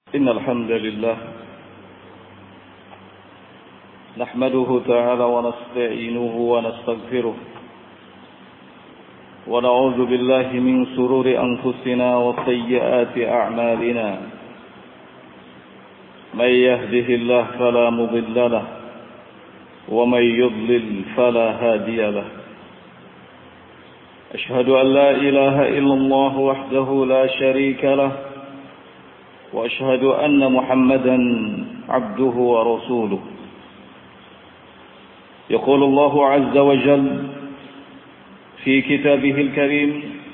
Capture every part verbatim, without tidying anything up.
إن الحمد لله نحمده تعالى ونستعينه ونستغفره ونعوذ بالله من شرور أنفسنا وسيئات أعمالنا من يهده الله فلا مضل له ومن يضلل فلا هادي له أشهد أن لا إله إلا الله وحده لا شريك له وأشهد أن محمدا عبده ورسوله يقول الله عز وجل في كتابه الكريم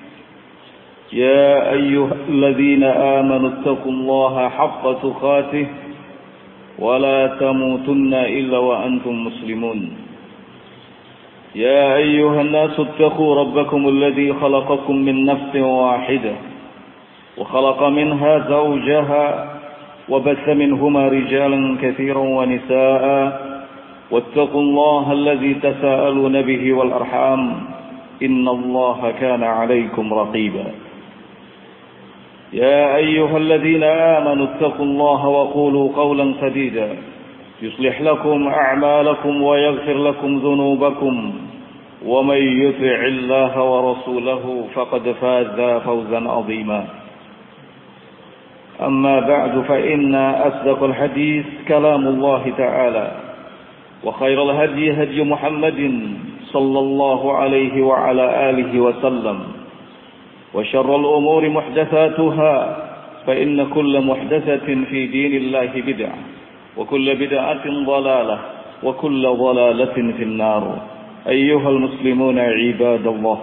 يا أيها الذين آمنوا اتقوا الله حق تقاته ولا تموتن إلا وأنتم مسلمون يا أيها الناس اتقوا ربكم الذي خلقكم من نفس واحدة وخلق منها زوجها وبث منهما رجالا كثيرا ونساء واتقوا الله الذي تساءلون به والأرحام إن الله كان عليكم رقيبا يا أيها الذين آمنوا اتقوا الله وقولوا قولا سديدا يصلح لكم أعمالكم ويغفر لكم ذنوبكم ومن يطع الله ورسوله فقد فاز فوزا عظيما أما بعد فإن أصدق الحديث كلام الله تعالى وخير الهدي هدي محمد صلى الله عليه وعلى آله وسلم وشر الأمور محدثاتها فإن كل محدثة في دين الله بدعة وكل بدعة ضلالة وكل ضلالة في النار أيها المسلمون عباد الله.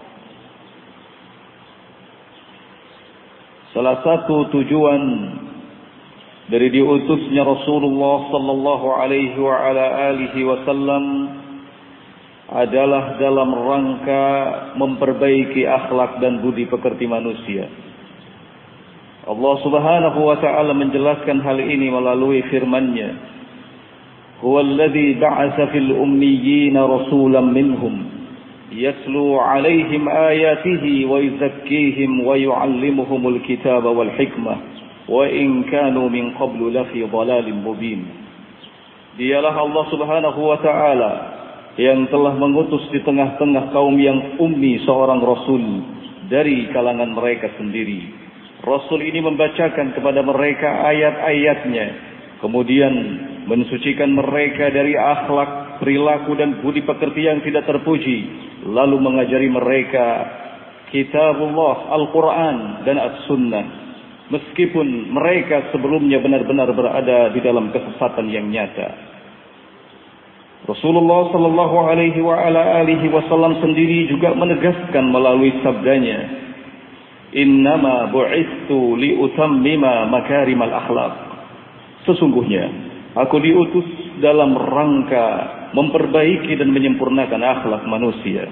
Salah satu tujuan dari diutusnya Rasulullah sallallahu alaihi wa ala alihi wasallam adalah dalam rangka memperbaiki akhlak dan budi pekerti manusia. Allah Subhanahu wa taala menjelaskan hal ini melalui firman-Nya. Huwallazi ba'atsa fil ummiyyin rasulan minhum يتلو عليهم آياته ويزكيهم ويعلمهم الكتاب والحكمة وإن كانوا من قبل لفي ضلال مبين. Dialah Allah Subhanahu wa taala yang telah mengutus di tengah-tengah kaum yang ummi seorang rasul dari kalangan mereka sendiri. Rasul ini membacakan kepada mereka ayat-ayatnya, kemudian mensucikan mereka dari akhlak, perilaku dan budi pekerti yang tidak terpuji, lalu mengajari mereka kitabullah, Al-Quran dan As-Sunnah, meskipun mereka sebelumnya benar-benar berada di dalam kesesatan yang nyata. Rasulullah sallallahu alaihi wa ala alihi wasallam sendiri juga menegaskan melalui sabdanya, innama bu'istu liutammima makarimal akhlaq. Sesungguhnya aku diutus dalam rangka memperbaiki dan menyempurnakan akhlak manusia.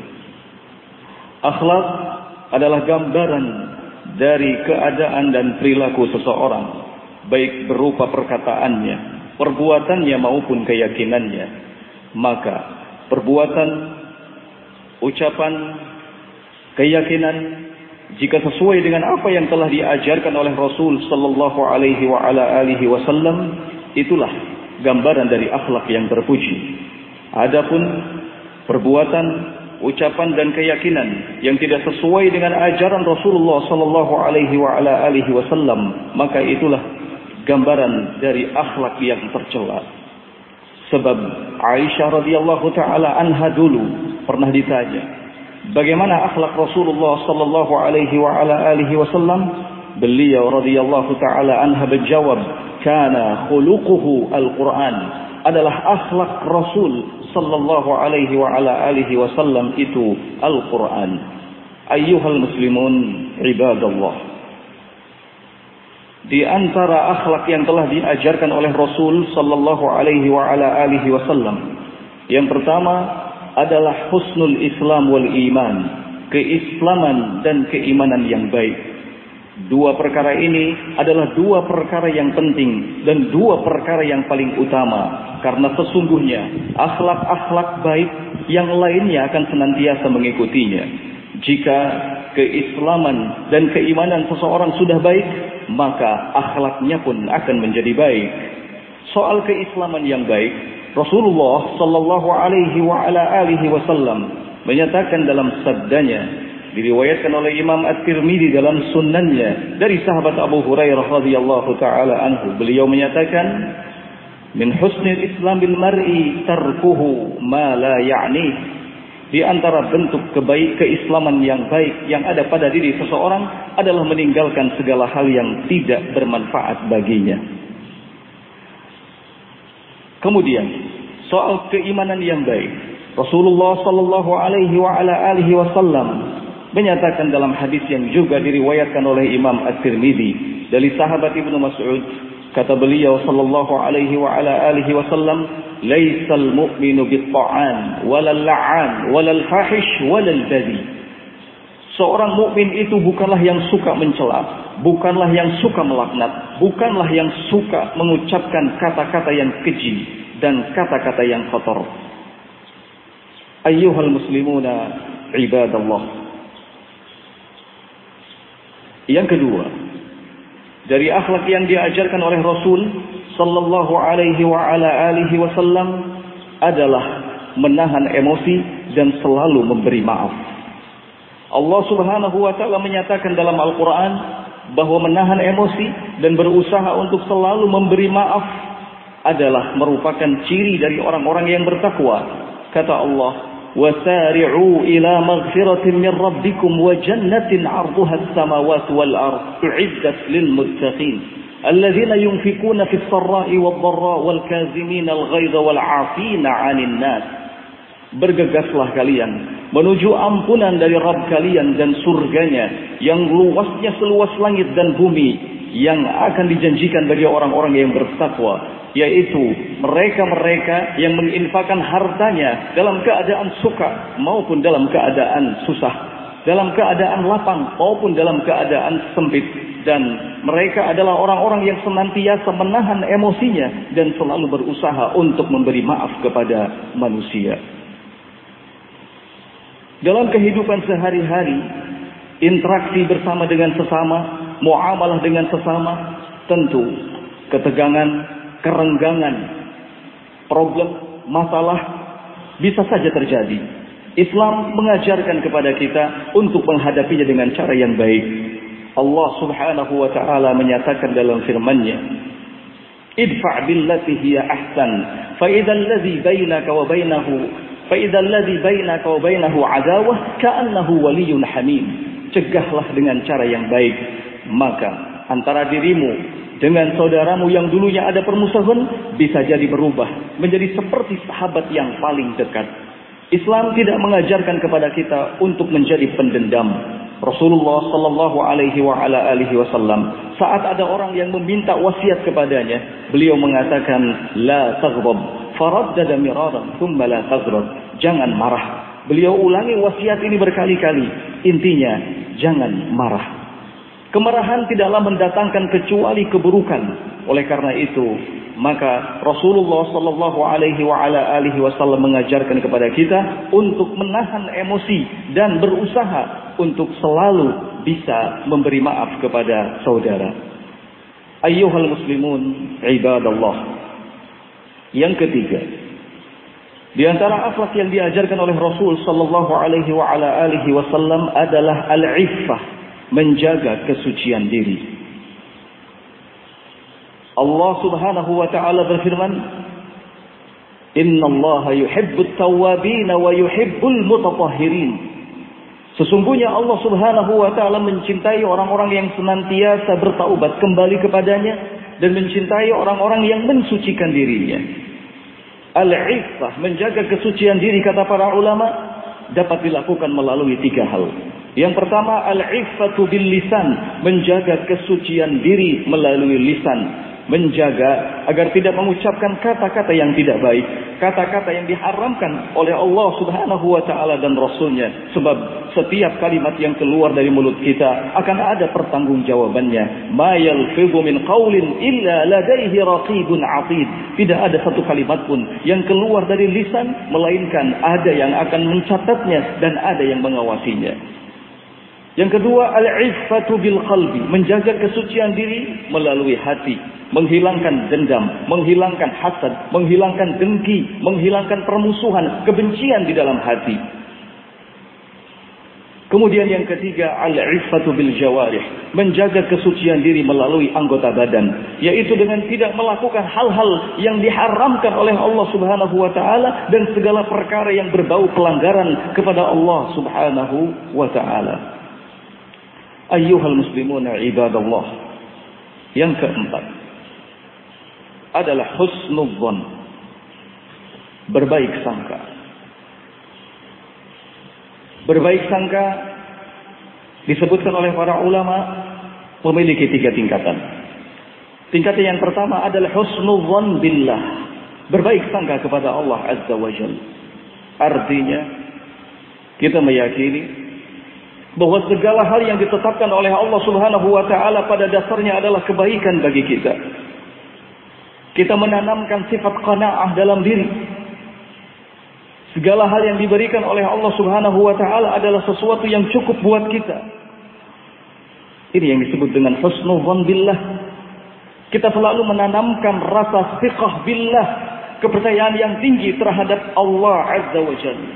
Akhlak adalah gambaran dari keadaan dan perilaku seseorang, baik berupa perkataannya, perbuatannya maupun keyakinannya. Maka perbuatan, ucapan, keyakinan, jika sesuai dengan apa yang telah diajarkan oleh Rasul sallallahu alaihi wa ala alihi wasallam, itulah gambaran dari akhlak yang terpuji. Adapun perbuatan, ucapan dan keyakinan yang tidak sesuai dengan ajaran Rasulullah sallallahu alaihi wa ala alihi wasallam, maka itulah gambaran dari akhlak yang tercela. Sebab Aisyah radhiyallahu taala anha dulu pernah ditanya, bagaimana akhlak Rasulullah sallallahu alaihi wa ala alihi wasallam? Beliau radhiyallahu taala anha menjawab, kana khuluquhu al-Qur'an, adalah akhlak Rasul sallallahu alaihi wa ala alihi wasallam itu Al-Qur'an. Ayyuhal muslimun ibadallah, di antara akhlak yang telah diajarkan oleh Rasul sallallahu alaihi wa ala alihi wasallam, yang pertama adalah husnul Islam wal iman, keislaman dan keimanan yang baik. Dua perkara ini adalah dua perkara yang penting dan dua perkara yang paling utama, karena sesungguhnya akhlak-akhlak baik yang lainnya akan senantiasa mengikutinya. Jika keislaman dan keimanan seseorang sudah baik, maka akhlaknya pun akan menjadi baik. Soal keislaman yang baik, Rasulullah sallallahu alaihi wa ala alihi wasallam menyatakan dalam sabdanya, diriwayatkan oleh Imam At-Tirmidzi dalam sunannya dari sahabat Abu Hurairah radhiyallahu taala anhu, beliau menyatakan, min husnil islamil mar'i tarkuhu ma la ya'ni. Di antara bentuk kebaik keislaman yang baik yang ada pada diri seseorang adalah meninggalkan segala hal yang tidak bermanfaat baginya. Kemudian soal keimanan yang baik, Rasulullah sallallahu alaihi wa ala alihi wasallam menyatakan dalam hadis yang juga diriwayatkan oleh Imam At-Tirmidzi dari sahabat Ibnu Mas'ud, kata beliau sallallahu alaihi wa ala alihi wasallam, laisal mu'minu bit-ta'an walal la'an walal fahish walal badhi. Seorang mukmin itu bukanlah yang suka mencela, bukanlah yang suka melaknat, bukanlah yang suka mengucapkan kata-kata yang keji dan kata-kata yang kotor. Ayyuhal muslimuna ibadallah. Yang kedua, dari akhlak yang diajarkan oleh Rasul sallallahu alaihi wa ala alihi wasallam adalah menahan emosi dan selalu memberi maaf. Allah Subhanahu wa taala menyatakan dalam Al-Qur'an bahwa menahan emosi dan berusaha untuk selalu memberi maaf adalah merupakan ciri dari orang-orang yang bertakwa. Kata Allah, وَسَارِعُوا إِلَى مَغْفِرَةٍ مِّن رَّبِّكُمْ وَجَنَّةٍ عَرْضُهَا السَّمَاوَاتُ وَالْأَرْضُ أُعِدَّتْ لِلْمُتَّقِينَ الَّذِينَ يُنفِقُونَ فِي السَّرَّاءِ وَالضَّرَّاءِ وَالْكَاظِمِينَ الْغَيْظَ وَالْعَافِينَ عَنِ النَّاسِ. Bergegaslah kalian menuju ampunan dari Rabb kalian dan surganya yang luasnya seluas langit dan bumi, yang akan dijanjikan bagi orang-orang yang bertakwa, yaitu mereka-mereka yang menginfakkan hartanya dalam keadaan suka maupun dalam keadaan susah, dalam keadaan lapang maupun dalam keadaan sempit, dan mereka adalah orang-orang yang senantiasa menahan emosinya dan selalu berusaha untuk memberi maaf kepada manusia. Dalam kehidupan sehari-hari, interaksi bersama dengan sesama, muamalah dengan sesama, tentu ketegangan, kerenggangan, problem, masalah bisa saja terjadi. Islam mengajarkan kepada kita untuk menghadapinya dengan cara yang baik. Allah Subhanahu wa taala menyatakan dalam firman-Nya, idfa' billati hiya ahsan fa idzal ladzi bainaka wa bainahu fa idzal ladzi bainaka wa bainahu adawah ka'annahu waliyyun hamim. Cegahlah dengan cara yang baik, maka antara dirimu dengan saudaramu yang dulunya ada permusuhan bisa jadi berubah menjadi seperti sahabat yang paling dekat. Islam tidak mengajarkan kepada kita untuk menjadi pendendam. Rasulullah sallallahu alaihi wa ala alihi wasallam saat ada orang yang meminta wasiat kepadanya, beliau mengatakan la taghdab, faraddada miraran thumma la taghdab. Jangan marah. Beliau ulangi wasiat ini berkali-kali. Intinya, jangan marah. Kemarahan tidaklah mendatangkan kecuali keburukan. Oleh karena itu, maka Rasulullah sallallahu alaihi wa ala alihi wasallam mengajarkan kepada kita untuk menahan emosi dan berusaha untuk selalu bisa memberi maaf kepada saudara. Ayyuhal muslimun ibadallah. Yang ketiga, di antara akhlak yang diajarkan oleh Rasul sallallahu alaihi wa ala alihi wasallam adalah al-iffah, menjaga kesucian diri. Allah Subhanahu wa taala berfirman, "Innallaha yuhibbut tawwabin wa yuhibbul mutatahhirin." Sesungguhnya Allah Subhanahu wa taala mencintai orang-orang yang senantiasa bertaubat kembali kepadanya dan mencintai orang-orang yang mensucikan dirinya. Al-iffah, menjaga kesucian diri, kata para ulama, dapat dilakukan melalui tiga hal. Yang pertama, al-iffatu bil lisan, menjaga kesucian diri melalui lisan. Menjaga agar tidak mengucapkan kata-kata yang tidak baik, kata-kata yang diharamkan oleh Allah Subhanahu wa taala dan Rasulnya. Sebab setiap kalimat yang keluar dari mulut kita akan ada pertanggungjawabannya. Ma yalfidhu min qaulin illa ladaihi raqibun 'atid. Tidak ada satu kalimat pun yang keluar dari lisan melainkan ada yang akan mencatatnya dan ada yang mengawasinya. Yang kedua, al-iffatu bil qalbi, menjaga kesucian diri melalui hati, menghilangkan dendam, menghilangkan hasad, menghilangkan dengki, menghilangkan permusuhan, kebencian di dalam hati. Kemudian yang ketiga, al-iffatu bil jawarih, menjaga kesucian diri melalui anggota badan, yaitu dengan tidak melakukan hal-hal yang diharamkan oleh Allah Subhanahu wa taala dan segala perkara yang berbau pelanggaran kepada Allah Subhanahu wa taala. Ayyuhal muslimuna ibadallah. Yang keempat adalah husnul dzan, berbaik sangka. Berbaik sangka disebutkan oleh para ulama memiliki tiga tingkatan. Tingkatan yang pertama adalah husnul dzan billah, berbaik sangka kepada Allah Azza wa Jalla. Artinya kita meyakini bahwa segala hal yang ditetapkan oleh Allah Subhanahu wa taala pada dasarnya adalah kebaikan bagi kita. Kita menanamkan sifat qanaah dalam diri. Segala hal yang diberikan oleh Allah Subhanahu wa taala adalah sesuatu yang cukup buat kita. Ini yang disebut dengan husnul dzan billah. Kita selalu menanamkan rasa thiqah billah, kepercayaan yang tinggi terhadap Allah Azza wa Jalla.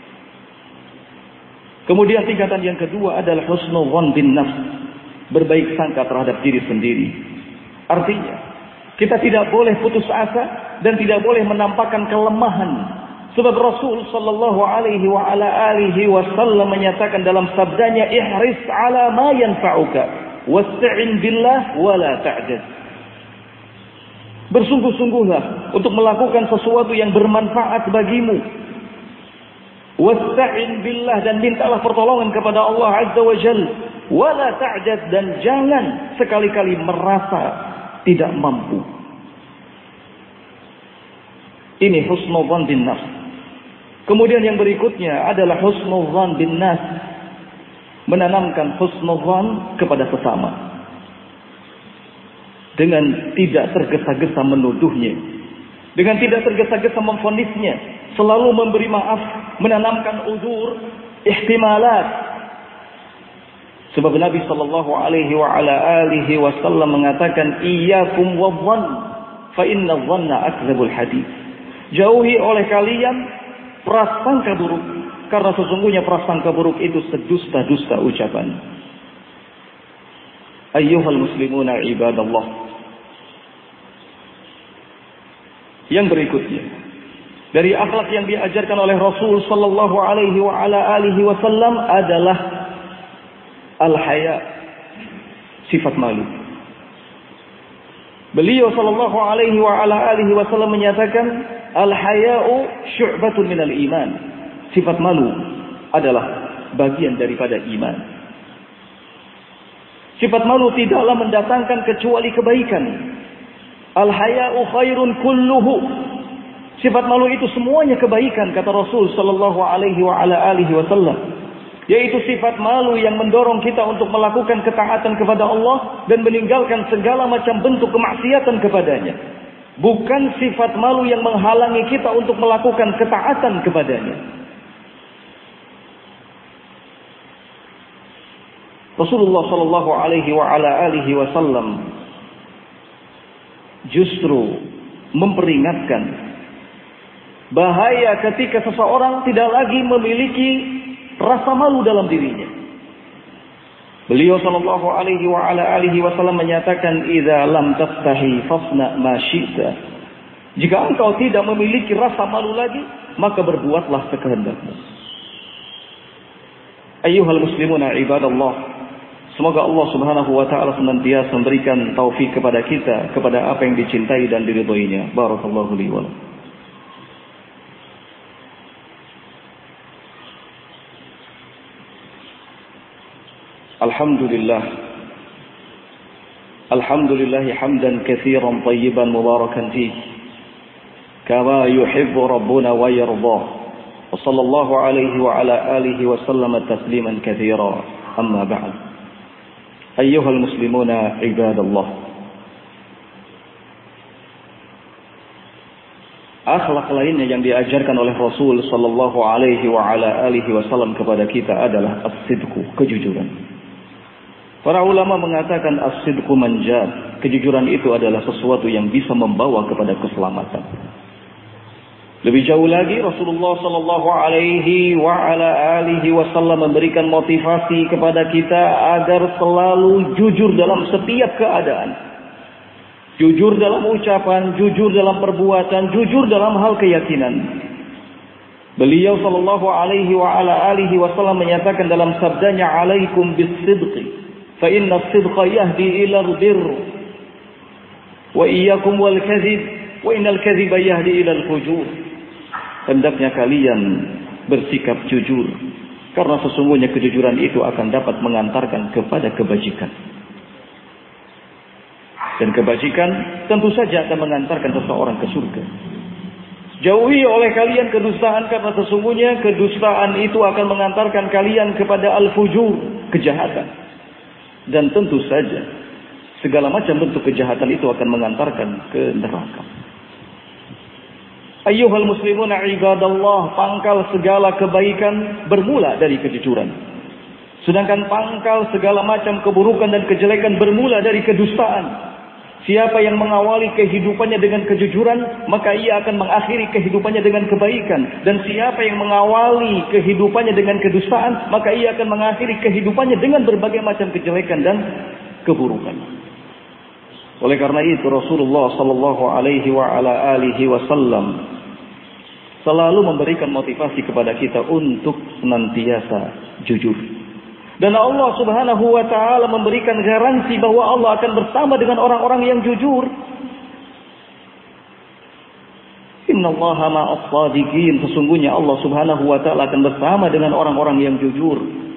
Kemudian tingkatan yang kedua adalah husnul dzan bin nafs, berbaik sangka terhadap diri sendiri. Artinya, kita tidak boleh putus asa dan tidak boleh menampakkan kelemahan. Sebab Rasul sallallahu alaihi wa ala alihi wasallam menyatakan dalam sabdanya, ihris ala ma yanfa'uka wasta'in billah wa la ta'jaz. Bersungguh-sungguhlah untuk melakukan sesuatu yang bermanfaat bagimu. Wasta'in billah, dan mintalah pertolongan kepada Allah Azza wa Jalla. Wala ta'jaz, dan jangan sekali-kali merasa tidak mampu. Ini husnul dzan bin nafs. Kemudian yang berikutnya adalah husnul dzan bin nas, menanamkan husnul dzan kepada sesama dengan tidak tergesa-gesa menuduhnya, dengan tidak tergesa-gesa memvonisnya, selalu memberi maaf, menanamkan uzur, ihtimalat. Sebab Nabi sallallahu alaihi wa ala alihi wasallam mengatakan, iyyakum wadh-dhann fa inna adh-dhanna akdzabul hadits. Jauhi oleh kalian prasangka buruk, karena sesungguhnya prasangka buruk itu sedusta-dusta ucapan. Ayyuhal muslimuna ibadallah. Yang berikutnya, dari akhlak yang diajarkan oleh Rasul sallallahu alaihi wa ala alihi wasallam adalah al-haya, sifat malu. Beliau sallallahu alaihi wa ala alihi wasallam menyatakan, al-haya'u syu'batun minal iman. Sifat malu adalah bagian daripada iman. Sifat malu tidaklah mendatangkan kecuali kebaikan. Al-haya'u khairun kulluhu. Sifat malu itu semuanya kebaikan, kata Rasul sallallahu alaihi wa ala alihi wasallam. Yaitu sifat malu yang mendorong kita untuk melakukan ketaatan kepada Allah dan meninggalkan segala macam bentuk kemaksiatan kepadanya. Bukan sifat malu yang menghalangi kita untuk melakukan ketaatan kepadanya. Rasulullah sallallahu alaihi wa ala alihi wasallam justru memperingatkan bahaya ketika seseorang tidak lagi memiliki rasa malu dalam dirinya. Beliau sallallahu alaihi wa ala alihi wasallam menyatakan, idza lam tastahi fasna ma syi'ta. Jika engkau tidak memiliki rasa malu lagi, maka berbuatlah sekehendakmu. Ayyuhal muslimuna ibadallah. Semoga Allah Subhanahu wa taala senantiasa memberikan taufik kepada kita kepada apa yang dicintai dan diridhoinya. Barakallahu li wa lakum. Alhamdulillah. Alhamdulillah hamdan katsiran tayyiban mubarakan fihi kama yuhibbu rabbuna wa yarda. Wa sallallahu alaihi wa ala alihi wa sallama tasliman katsira. Amma ba'd. Ayyuhal muslimuna ibadallah. Akhlak lainnya yang diajarkan oleh Rasul sallallahu alaihi wa ala alihi wasallam kepada kita adalah as-sidqu, kejujuran. Para ulama mengatakan as-sidqu manjat, kejujuran itu adalah sesuatu yang bisa membawa kepada keselamatan. Lebih jauh lagi Rasulullah sallallahu alaihi wa ala alihi wasallam memberikan motivasi kepada kita agar selalu jujur dalam setiap keadaan. Jujur dalam ucapan, jujur dalam perbuatan, jujur dalam hal keyakinan. Beliau sallallahu alaihi wa ala alihi wasallam menyatakan dalam sabdanya, "Alaikum bis-sidqi, fa inna as-sidqa yahdi ila al-birr, wa iyyakum wal-kadhib, wa innal kadhiba yahdi ila al-fujur." Hendaknya kalian bersikap jujur, karena sesungguhnya kejujuran itu akan dapat mengantarkan kepada kebajikan. Dan kebajikan tentu saja akan mengantarkan seseorang ke surga. Jauhi oleh kalian kedustaan, karena sesungguhnya kedustaan itu akan mengantarkan kalian kepada al-fujur, kejahatan. Dan tentu saja segala macam bentuk kejahatan itu akan mengantarkan ke neraka. Ayyuhal muslimuna ibadallah, pangkal segala kebaikan bermula dari kejujuran. Sedangkan pangkal segala macam keburukan dan kejelekan bermula dari kedustaan. Siapa yang mengawali kehidupannya dengan kejujuran, maka ia akan mengakhiri kehidupannya dengan kebaikan. Dan siapa yang mengawali kehidupannya dengan kedustaan, maka ia akan mengakhiri kehidupannya dengan berbagai macam kejelekan dan keburukan. Oleh karena itu Rasulullah sallallahu alaihi wa ala alihi wasallam selalu memberikan motivasi kepada kita untuk senantiasa jujur. Dan Allah Subhanahu wa taala memberikan garansi bahwa Allah akan bersama dengan orang-orang yang jujur. Innallaha ma'as shadiqin, sesungguhnya Allah Subhanahu wa taala akan bersama dengan orang-orang yang jujur.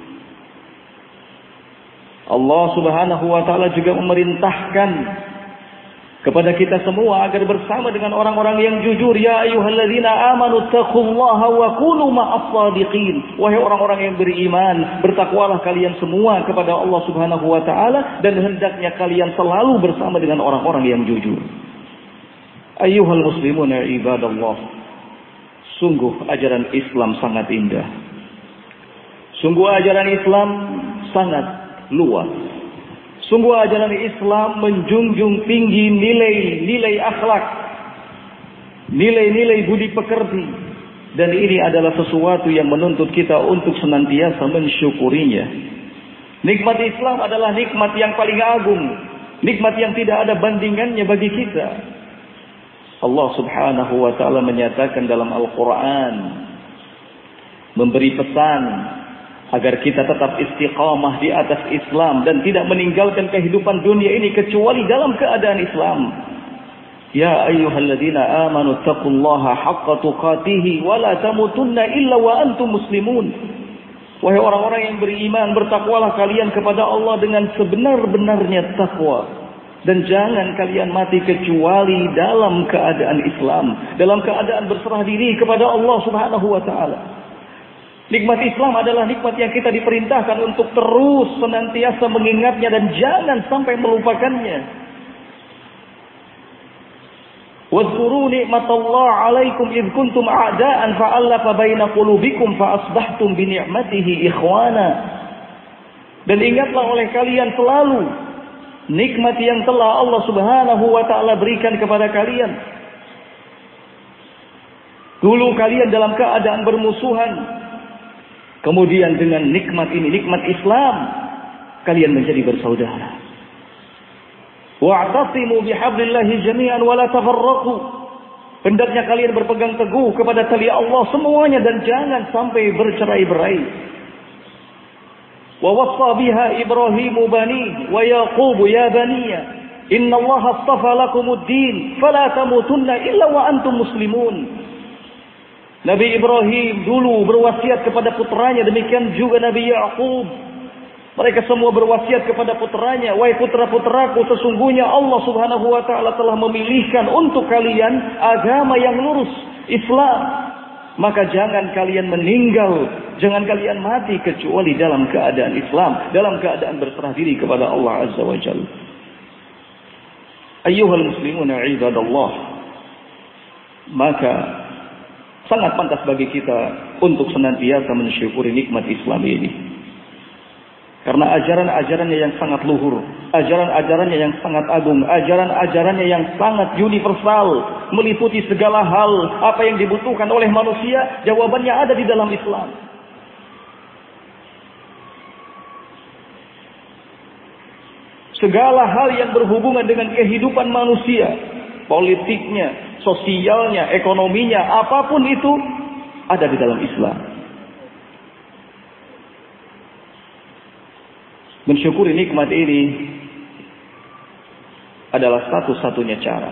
Allah Subhanahu wa taala juga memerintahkan kepada kita semua agar bersama dengan orang-orang yang jujur. Ya ayyuhalladzina amanu taqullaha wa kunu ma'as shadiqin. Wahai orang-orang yang beriman, bertakwalah kalian semua kepada Allah Subhanahu wa taala, dan hendaknya kalian selalu bersama dengan orang-orang yang jujur. Ayyuhal muslimuna ibadallah, sungguh ajaran Islam sangat indah. Sungguh ajaran Islam sangat luas. Sungguh ajaran Islam menjunjung tinggi nilai-nilai akhlak, nilai-nilai budi pekerti, dan ini adalah sesuatu yang menuntut kita untuk senantiasa mensyukurinya. Nikmat Islam adalah nikmat yang paling agung, nikmat yang tidak ada bandingannya bagi kita. Allah Subhanahu wa taala menyatakan dalam Al-Qur'an, memberi pesan agar kita tetap istiqamah di atas Islam dan tidak meninggalkan kehidupan dunia ini kecuali dalam keadaan Islam. Ya ayyuhalladzina amanu taqullaha haqqa tuqatih wa la tamutunna illa wa antum muslimun. Wahai orang-orang yang beriman, bertakwalah kalian kepada Allah dengan sebenar-benarnya takwa, dan jangan kalian mati kecuali dalam keadaan Islam, dalam keadaan berserah diri kepada Allah Subhanahu wa taala. Nikmat Islam adalah nikmat yang kita diperintahkan untuk terus senantiasa mengingatnya dan jangan sampai melupakannya. Wadhkuru ni'matallahi 'alaikum id kuntum a'da'an fa'alafa baina qulubikum fa asbahtum bi ni'matihi ikhwana. Dan ingatlah oleh kalian selalu nikmat yang telah Allah Subhanahu wa taala berikan kepada kalian. Dulu kalian dalam keadaan bermusuhan, kemudian dengan nikmat ini, nikmat Islam, kalian menjadi bersaudara. Wa'tasimu bihablillahi jami'an wa la tafarraqu. Hendaknya kalian berpegang teguh kepada tali Allah semuanya dan jangan sampai bercerai-berai. Wa wassa biha Ibrahim bani wa Yaqub ya baniya innallaha astafa lakumuddin fala tamutunna illa wa antum muslimun. Nabi Ibrahim dulu berwasiat kepada putranya, demikian juga Nabi Yaqub. Mereka semua berwasiat kepada putranya, wahai putra-putraku, sesungguhnya Allah Subhanahu wa taala telah memilihkan untuk kalian agama yang lurus, Islam. Maka jangan kalian meninggal, jangan kalian mati kecuali dalam keadaan Islam, dalam keadaan berserah diri kepada Allah Azza wa Jalla. Ayyuhal muslimuna ibadallah, maka sangat pantas bagi kita untuk senantiasa mensyukuri nikmat Islam ini. Karena ajaran-ajarannya yang sangat luhur, ajaran-ajarannya yang sangat agung, ajaran-ajarannya yang sangat universal, meliputi segala hal. Apa yang dibutuhkan oleh manusia, jawabannya ada di dalam Islam. Segala hal yang berhubungan dengan kehidupan manusia, politiknya, sosialnya, ekonominya, apapun itu ada di dalam Islam. Mensyukuri nikmat ini adalah satu-satunya cara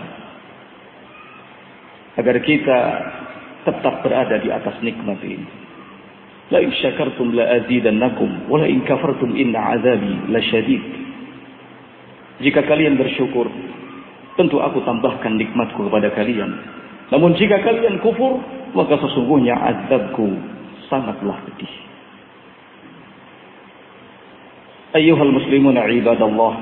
agar kita tetap berada di atas nikmat ini. La in syakartum la azidannakum wa la in kafartum inna azabi lasyadid. Jika kalian bersyukur, tentu aku tambahkan nikmatku kepada kalian. Namun jika kalian kufur, maka sesungguhnya azabku sangatlah pedih. Ayyuhal muslimuna ibadallah,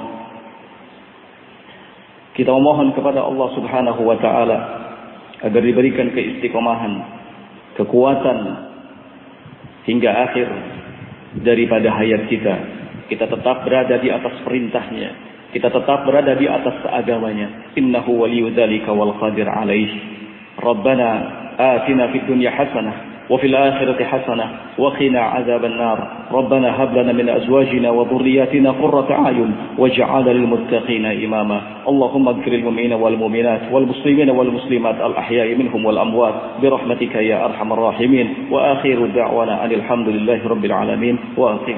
kita memohon kepada Allah subhanahu wa ta'ala agar diberikan keistiqomahan, kekuatan hingga akhir daripada hayat kita. Kita tetap berada di atas perintahnya, kita tetap berada di atas agamanya. Innahu waliyyu dzalika wal qadir alaih. Rabbana atina fid dunya hasanah وفي الآخرة حسنة وقنا عذاب النار. ربنا هب لنا من أزواجنا وذرياتنا قرة أعين واجعلنا للمتقين إماما. اللهم اغفر للمؤمنين والمؤمنات والمسلمين والمسلمات الأحياء منهم والأموات برحمتك يا أرحم الراحمين. وآخر دعوانا أن الحمد لله رب العالمين. وأقم